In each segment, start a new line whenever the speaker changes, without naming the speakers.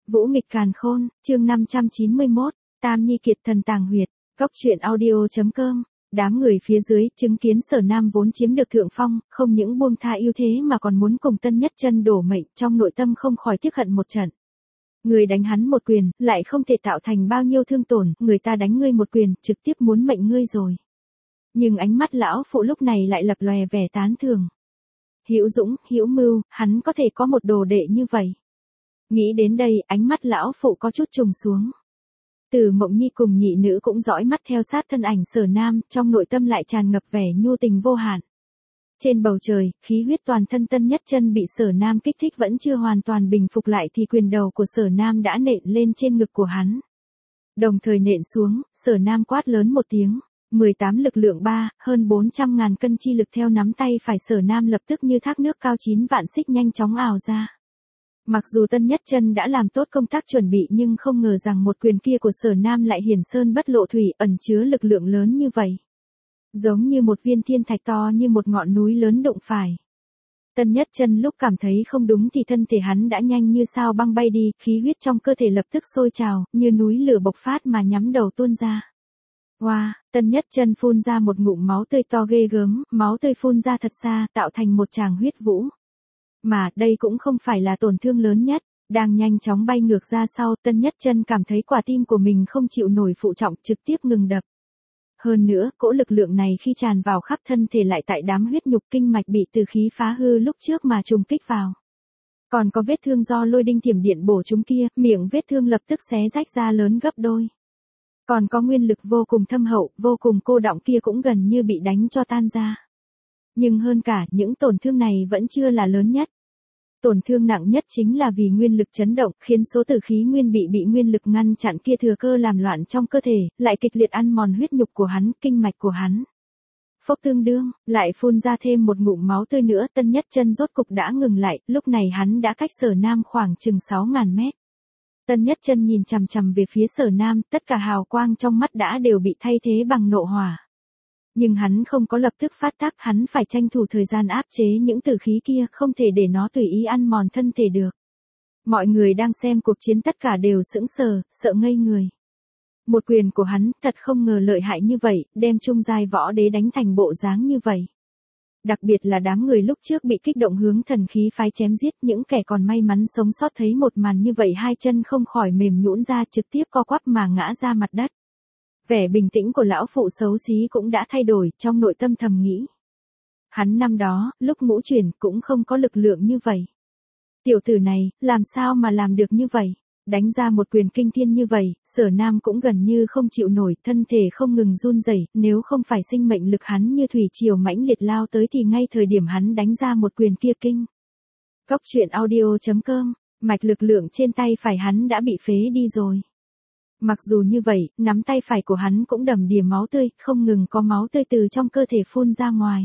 Vũ nghịch càn khôn, chương 591, Tam Nhi kiệt thần tàng huyệt, góc truyện audio.com. Đám người phía dưới chứng kiến Sở Nam vốn chiếm được thượng phong, không những buông tha ưu thế mà còn muốn cùng Tân Nhất Chân đổ mệnh, trong nội tâm không khỏi tiếc hận một trận. Người đánh hắn một quyền, lại không thể tạo thành bao nhiêu thương tổn, người ta đánh ngươi một quyền, trực tiếp muốn mệnh ngươi rồi. Nhưng ánh mắt lão phụ lúc này lại lập lòe vẻ tán thưởng. Hữu dũng, hữu mưu, hắn có thể có một đồ đệ như vậy. Nghĩ đến đây, ánh mắt lão phụ có chút trùng xuống. Từ Mộng Nhi cùng nhị nữ cũng dõi mắt theo sát thân ảnh Sở Nam, trong nội tâm lại tràn ngập vẻ nhu tình vô hạn. Trên bầu trời, khí huyết toàn thân Tân Nhất Chân bị Sở Nam kích thích vẫn chưa hoàn toàn bình phục lại thì quyền đầu của Sở Nam đã nện lên trên ngực của hắn. Đồng thời nện xuống, Sở Nam quát lớn một tiếng. 18 lực lượng 3, hơn 400.000 cân chi lực theo nắm tay phải Sở Nam lập tức như thác nước cao 9 vạn xích nhanh chóng ào ra. Mặc dù Tân Nhất Chân đã làm tốt công tác chuẩn bị nhưng không ngờ rằng một quyền kia của Sở Nam lại hiển sơn bất lộ thủy, ẩn chứa lực lượng lớn như vậy. Giống như một viên thiên thạch to như một ngọn núi lớn đụng phải. Tân Nhất Chân lúc cảm thấy không đúng thì thân thể hắn đã nhanh như sao băng bay đi, khí huyết trong cơ thể lập tức sôi trào, như núi lửa bộc phát mà nhắm đầu tuôn ra. Wow, Tân Nhất Chân phun ra một ngụm máu tươi to ghê gớm, máu tươi phun ra thật xa, tạo thành một tràng huyết vũ. Mà, đây cũng không phải là tổn thương lớn nhất, đang nhanh chóng bay ngược ra sau, Tân Nhất Chân cảm thấy quả tim của mình không chịu nổi phụ trọng, trực tiếp ngừng đập. Hơn nữa, cỗ lực lượng này khi tràn vào khắp thân thể lại tại đám huyết nhục kinh mạch bị từ khí phá hư lúc trước mà trùng kích vào. Còn có vết thương do lôi đinh thiểm điện bổ chúng kia, miệng vết thương lập tức xé rách ra lớn gấp đôi. Còn có nguyên lực vô cùng thâm hậu, vô cùng cô đọng kia cũng gần như bị đánh cho tan ra. Nhưng hơn cả, những tổn thương này vẫn chưa là lớn nhất. Tổn thương nặng nhất chính là vì nguyên lực chấn động, khiến số tử khí nguyên bị nguyên lực ngăn chặn kia thừa cơ làm loạn trong cơ thể, lại kịch liệt ăn mòn huyết nhục của hắn, kinh mạch của hắn. Phốc tương đương, lại phun ra thêm một ngụm máu tươi nữa, Tân Nhất Chân rốt cục đã ngừng lại, lúc này hắn đã cách Sở Nam khoảng chừng 6.000 mét. Tân Nhất Chân nhìn chằm chằm về phía Sở Nam, tất cả hào quang trong mắt đã đều bị thay thế bằng nộ hỏa. Nhưng hắn không có lập tức phát tác, hắn phải tranh thủ thời gian áp chế những tử khí kia, không thể để nó tùy ý ăn mòn thân thể được. Mọi người đang xem cuộc chiến tất cả đều sững sờ, sợ ngây người. Một quyền của hắn thật không ngờ lợi hại như vậy, đem trung giai võ đế đánh thành bộ dáng như vậy. Đặc biệt là đám người lúc trước bị kích động hướng thần khí phái chém giết, những kẻ còn may mắn sống sót thấy một màn như vậy hai chân không khỏi mềm nhũn ra, trực tiếp co quắp mà ngã ra mặt đất. Vẻ bình tĩnh của lão phụ xấu xí cũng đã thay đổi, trong nội tâm thầm nghĩ. Hắn năm đó, lúc ngũ chuyển cũng không có lực lượng như vậy. Tiểu tử này, làm sao mà làm được như vậy? Đánh ra một quyền kinh thiên như vậy, Sở Nam cũng gần như không chịu nổi, thân thể không ngừng run rẩy, nếu không phải sinh mệnh lực hắn như thủy triều mãnh liệt lao tới thì ngay thời điểm hắn đánh ra một quyền kia kinh. Góc truyện audio.com, mạch lực lượng trên tay phải hắn đã bị phế đi rồi. Mặc dù như vậy, nắm tay phải của hắn cũng đầm đìa máu tươi, không ngừng có máu tươi từ trong cơ thể phun ra ngoài.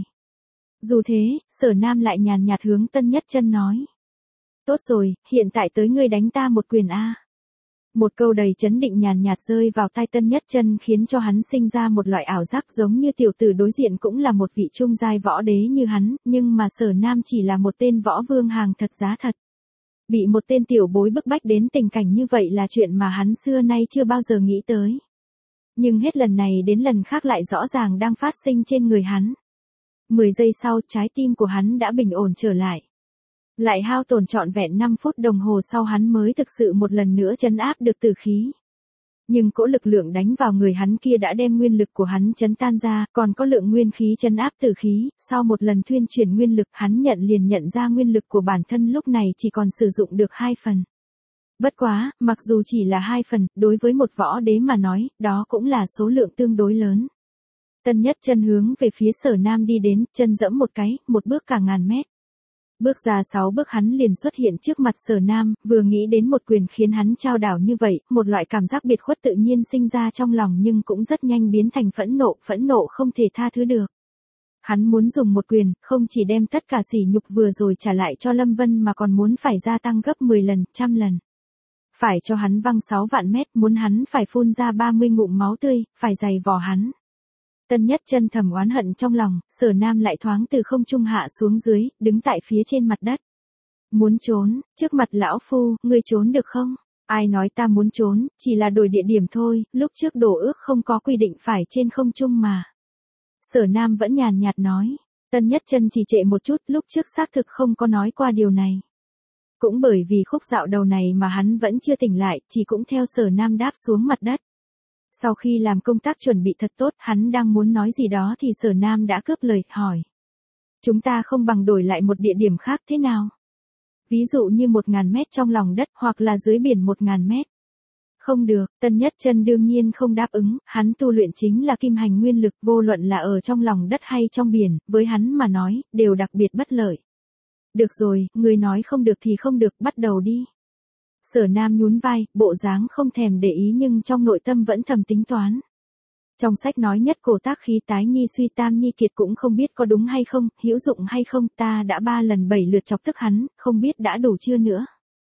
Dù thế, Sở Nam lại nhàn nhạt hướng Tân Nhất Chân nói. Tốt rồi, hiện tại tới ngươi đánh ta một quyền a. Một câu đầy chấn định nhàn nhạt rơi vào tai Tân Nhất Chân khiến cho hắn sinh ra một loại ảo giác giống như tiểu tử đối diện cũng là một vị trung giai võ đế như hắn, nhưng mà Sở Nam chỉ là một tên võ vương hàng thật giá thật. Bị một tên tiểu bối bức bách đến tình cảnh như vậy là chuyện mà hắn xưa nay chưa bao giờ nghĩ tới. Nhưng hết lần này đến lần khác lại rõ ràng đang phát sinh trên người hắn. 10 giây sau, trái tim của hắn đã bình ổn trở lại. Lại hao tổn trọn vẹn 5 phút đồng hồ sau hắn mới thực sự một lần nữa trấn áp được tử khí. Nhưng cỗ lực lượng đánh vào người hắn kia đã đem nguyên lực của hắn chấn tan ra, còn có lượng nguyên khí trấn áp tử khí, sau một lần thuyên chuyển nguyên lực hắn liền nhận ra nguyên lực của bản thân lúc này chỉ còn sử dụng được 2 phần. Bất quá, mặc dù chỉ là 2 phần, đối với một võ đế mà nói, đó cũng là số lượng tương đối lớn. Tân Nhất Chân hướng về phía Sở Nam đi đến, chân dẫm một cái, một bước cả ngàn mét. Bước ra 6 bước hắn liền xuất hiện trước mặt Sở Nam, vừa nghĩ đến một quyền khiến hắn trao đảo như vậy, một loại cảm giác biệt khuất tự nhiên sinh ra trong lòng nhưng cũng rất nhanh biến thành phẫn nộ không thể tha thứ được. Hắn muốn dùng một quyền, không chỉ đem tất cả sỉ nhục vừa rồi trả lại cho Lâm Vân mà còn muốn phải gia tăng gấp 10 lần, 100 lần. Phải cho hắn văng 6 vạn mét, muốn hắn phải phun ra 30 ngụm máu tươi, phải giày vò hắn. Tân Nhất Chân thầm oán hận trong lòng, Sở Nam lại thoáng từ không trung hạ xuống dưới, đứng tại phía trên mặt đất. Muốn trốn, trước mặt lão phu, ngươi trốn được không? Ai nói ta muốn trốn, chỉ là đổi địa điểm thôi, lúc trước đổ ước không có quy định phải trên không trung mà. Sở Nam vẫn nhàn nhạt nói. Tân Nhất Chân trì trệ một chút, lúc trước xác thực không có nói qua điều này. Cũng bởi vì khúc dạo đầu này mà hắn vẫn chưa tỉnh lại, chỉ cũng theo Sở Nam đáp xuống mặt đất. Sau khi làm công tác chuẩn bị thật tốt, hắn đang muốn nói gì đó thì Sở Nam đã cướp lời, hỏi. Chúng ta không bằng đổi lại một địa điểm khác thế nào? Ví dụ như 1.000 mét trong lòng đất hoặc là dưới biển 1.000 mét. Không được, Tân Nhất Chân đương nhiên không đáp ứng, hắn tu luyện chính là kim hành nguyên lực, vô luận là ở trong lòng đất hay trong biển, với hắn mà nói, đều đặc biệt bất lợi. Được rồi, người nói không được thì không được, bắt đầu đi. Sở Nam nhún vai, bộ dáng không thèm để ý nhưng trong nội tâm vẫn thầm tính toán. Trong sách nói nhất cổ tác khí tái nhi suy tam nhi kiệt cũng không biết có đúng hay không, hữu dụng hay không, ta đã 3 lần 7 lượt chọc tức hắn, không biết đã đủ chưa nữa.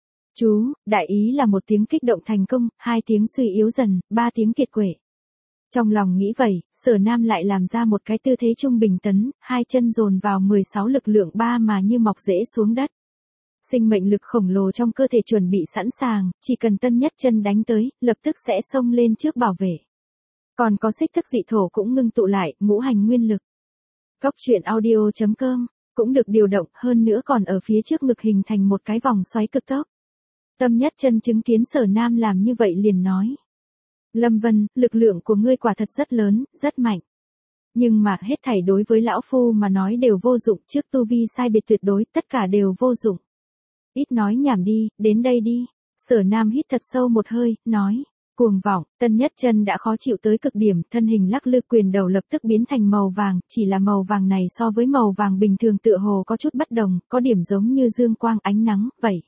Chú, đại ý là 1 tiếng kích động thành công, 2 tiếng suy yếu dần, 3 tiếng kiệt quệ. Trong lòng nghĩ vậy, Sở Nam lại làm ra một cái tư thế trung bình tấn, 2 chân dồn vào 16 lực lượng 3 mà như mọc rễ xuống đất. Sinh mệnh lực khổng lồ trong cơ thể chuẩn bị sẵn sàng, chỉ cần Tân Nhất Chân đánh tới, lập tức sẽ xông lên trước bảo vệ. Còn có xích thức dị thổ cũng ngưng tụ lại, ngũ hành nguyên lực. Góc truyện audio.com cũng được điều động, hơn nữa còn ở phía trước ngực hình thành một cái vòng xoáy cực tốc. Tân Nhất Chân chứng kiến Sở Nam làm như vậy liền nói. Lâm Vân, lực lượng của ngươi quả thật rất lớn, rất mạnh. Nhưng mà hết thảy đối với lão phu mà nói đều vô dụng, trước tu vi sai biệt tuyệt đối, tất cả đều vô dụng. Ít nói nhảm đi, đến đây đi. Sở Nam hít thật sâu một hơi, nói. Cuồng vọng, Tân Nhất Chân đã khó chịu tới cực điểm, thân hình lắc lư, quyền đầu lập tức biến thành màu vàng, chỉ là màu vàng này so với màu vàng bình thường tựa hồ có chút bất đồng, có điểm giống như dương quang ánh nắng, vậy.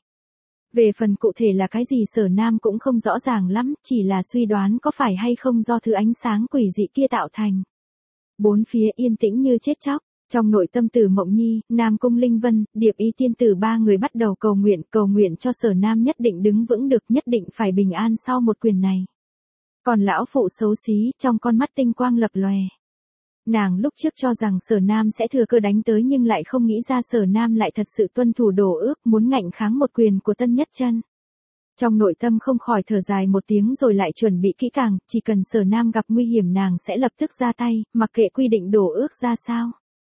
Về phần cụ thể là cái gì Sở Nam cũng không rõ ràng lắm, chỉ là suy đoán có phải hay không do thứ ánh sáng quỷ dị kia tạo thành. Bốn phía yên tĩnh như chết chóc, trong nội tâm Tử Mộng Nhi, Nam Cung Linh Vân, Điệp Y tiên tử 3 người bắt đầu cầu nguyện cho Sở Nam nhất định đứng vững được, nhất định phải bình an sau một quyền này. Còn lão phụ xấu xí, trong con mắt tinh quang lập lòe. Nàng lúc trước cho rằng Sở Nam sẽ thừa cơ đánh tới nhưng lại không nghĩ ra Sở Nam lại thật sự tuân thủ đồ ước, muốn ngạnh kháng một quyền của Tân Nhất Chân. Trong nội tâm không khỏi thở dài một tiếng rồi lại chuẩn bị kỹ càng, chỉ cần Sở Nam gặp nguy hiểm nàng sẽ lập tức ra tay, mặc kệ quy định đồ ước ra sao.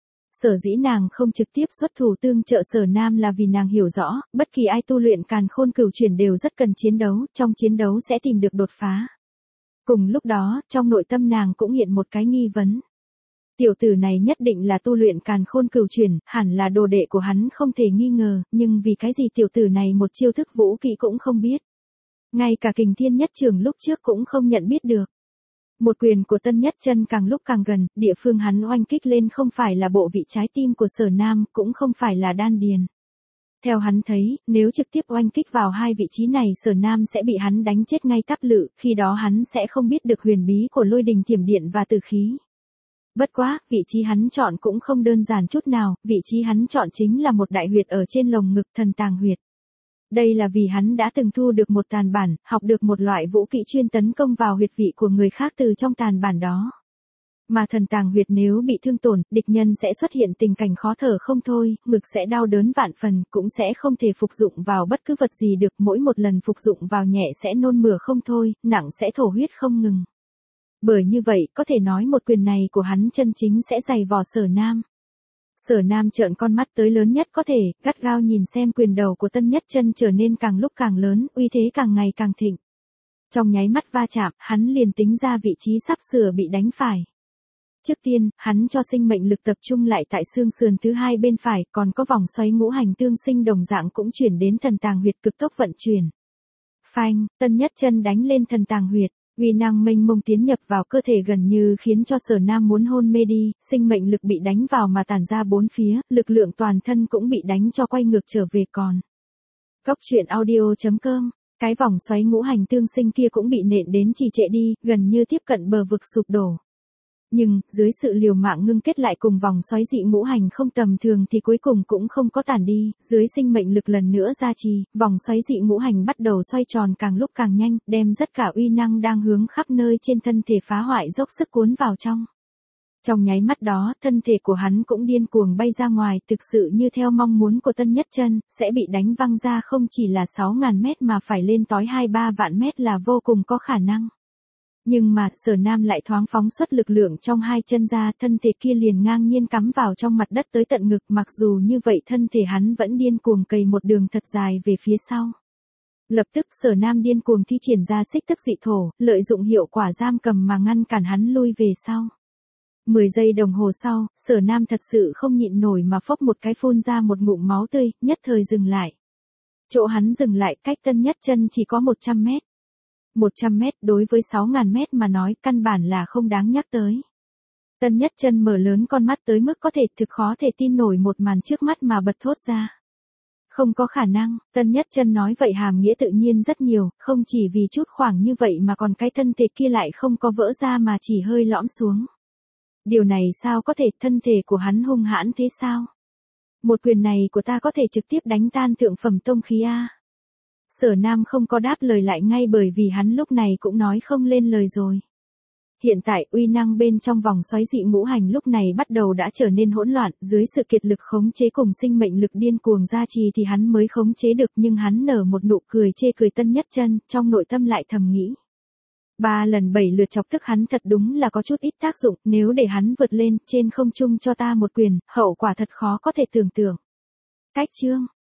Sở dĩ nàng không trực tiếp xuất thủ tương trợ Sở Nam là vì nàng hiểu rõ, bất kỳ ai tu luyện càn khôn cửu chuyển đều rất cần chiến đấu, trong chiến đấu sẽ tìm được đột phá. Cùng lúc đó, trong nội tâm nàng cũng hiện một cái nghi vấn. Tiểu tử này nhất định là tu luyện càn khôn cửu chuyển, hẳn là đồ đệ của hắn không thể nghi ngờ, nhưng vì cái gì tiểu tử này một chiêu thức vũ kỹ cũng không biết. Ngay cả Kình Thiên Nhất Trường lúc trước cũng không nhận biết được. Một quyền của Tân Nhất Chân càng lúc càng gần, địa phương hắn oanh kích lên không phải là bộ vị trái tim của Sở Nam, cũng không phải là đan điền. Theo hắn thấy, nếu trực tiếp oanh kích vào hai vị trí này Sở Nam sẽ bị hắn đánh chết ngay tắc lự, khi đó hắn sẽ không biết được huyền bí của lôi đình thiểm điện và tử khí. Bất quá, vị trí hắn chọn cũng không đơn giản chút nào, vị trí hắn chọn chính là một đại huyệt ở trên lồng ngực, thần tàng huyệt. Đây là vì hắn đã từng thu được một tàn bản, học được một loại vũ kỹ chuyên tấn công vào huyệt vị của người khác từ trong tàn bản đó. Mà thần tàng huyệt nếu bị thương tổn, địch nhân sẽ xuất hiện tình cảnh khó thở không thôi, ngực sẽ đau đớn vạn phần, cũng sẽ không thể phục dụng vào bất cứ vật gì được, mỗi một lần phục dụng vào nhẹ sẽ nôn mửa không thôi, nặng sẽ thổ huyết không ngừng. Bởi như vậy, có thể nói một quyền này của hắn chân chính sẽ dày vò Sở Nam. Sở Nam trợn con mắt tới lớn nhất có thể, gắt gao nhìn xem quyền đầu của Tân Nhất Chân trở nên càng lúc càng lớn, uy thế càng ngày càng thịnh. Trong nháy mắt va chạm, hắn liền tính ra vị trí sắp sửa bị đánh phải. Trước tiên, hắn cho sinh mệnh lực tập trung lại tại xương sườn thứ hai bên phải, còn có vòng xoáy ngũ hành tương sinh đồng dạng cũng chuyển đến thần tàng huyệt cực tốc vận chuyển. Phanh, Tân Nhất Chân đánh lên thần tàng huyệt. Uy năng mênh mông tiến nhập vào cơ thể gần như khiến cho Sở Nam muốn hôn mê đi, sinh mệnh lực bị đánh vào mà tản ra bốn phía, lực lượng toàn thân cũng bị đánh cho quay ngược trở về còn. Góc truyện audio.com, cái vòng xoáy ngũ hành tương sinh kia cũng bị nện đến trì trệ đi, gần như tiếp cận bờ vực sụp đổ. Nhưng, dưới sự liều mạng ngưng kết lại cùng vòng xoáy dị ngũ hành không tầm thường thì cuối cùng cũng không có tản đi, dưới sinh mệnh lực lần nữa gia trì, vòng xoáy dị ngũ hành bắt đầu xoay tròn càng lúc càng nhanh, đem tất cả uy năng đang hướng khắp nơi trên thân thể phá hoại dốc sức cuốn vào trong. Trong nháy mắt đó, thân thể của hắn cũng điên cuồng bay ra ngoài, thực sự như theo mong muốn của Tân Nhất Chân, sẽ bị đánh văng ra không chỉ là 6.000 mét mà phải lên tới 2-3 vạn mét là vô cùng có khả năng. Nhưng mà, Sở Nam lại thoáng phóng xuất lực lượng trong hai chân ra, thân thể kia liền ngang nhiên cắm vào trong mặt đất tới tận ngực, mặc dù như vậy thân thể hắn vẫn điên cuồng cày một đường thật dài về phía sau. Lập tức Sở Nam điên cuồng thi triển ra xích tức dị thổ, lợi dụng hiệu quả giam cầm mà ngăn cản hắn lui về sau. 10 giây đồng hồ sau, Sở Nam thật sự không nhịn nổi mà phốc một cái phun ra một ngụm máu tươi, nhất thời dừng lại. Chỗ hắn dừng lại cách Tân Nhất Chân chỉ có 100 mét. 100 mét đối với 6.000 mét mà nói căn bản là không đáng nhắc tới. Tân Nhất Chân mở lớn con mắt tới mức có thể thực khó thể tin nổi một màn trước mắt mà bật thốt ra. Không có khả năng, Tân Nhất Chân nói vậy hàm nghĩa tự nhiên rất nhiều, không chỉ vì chút khoảng như vậy mà còn cái thân thể kia lại không có vỡ ra mà chỉ hơi lõm xuống. Điều này sao có thể, thân thể của hắn hung hãn thế sao? Một quyền này của ta có thể trực tiếp đánh tan thượng phẩm tông khí a. Sở Nam không có đáp lời lại ngay bởi vì hắn lúc này cũng nói không lên lời rồi. Hiện tại uy năng bên trong vòng xoáy dị ngũ hành lúc này bắt đầu đã trở nên hỗn loạn, dưới sự kiệt lực khống chế cùng sinh mệnh lực điên cuồng gia trì thì hắn mới khống chế được, nhưng hắn nở một nụ cười chê cười Tân Nhất Chân, trong nội tâm lại thầm nghĩ. 3 lần 7 lượt chọc tức hắn thật đúng là có chút ít tác dụng, nếu để hắn vượt lên trên không trung cho ta một quyền, hậu quả thật khó có thể tưởng tượng. Cách chương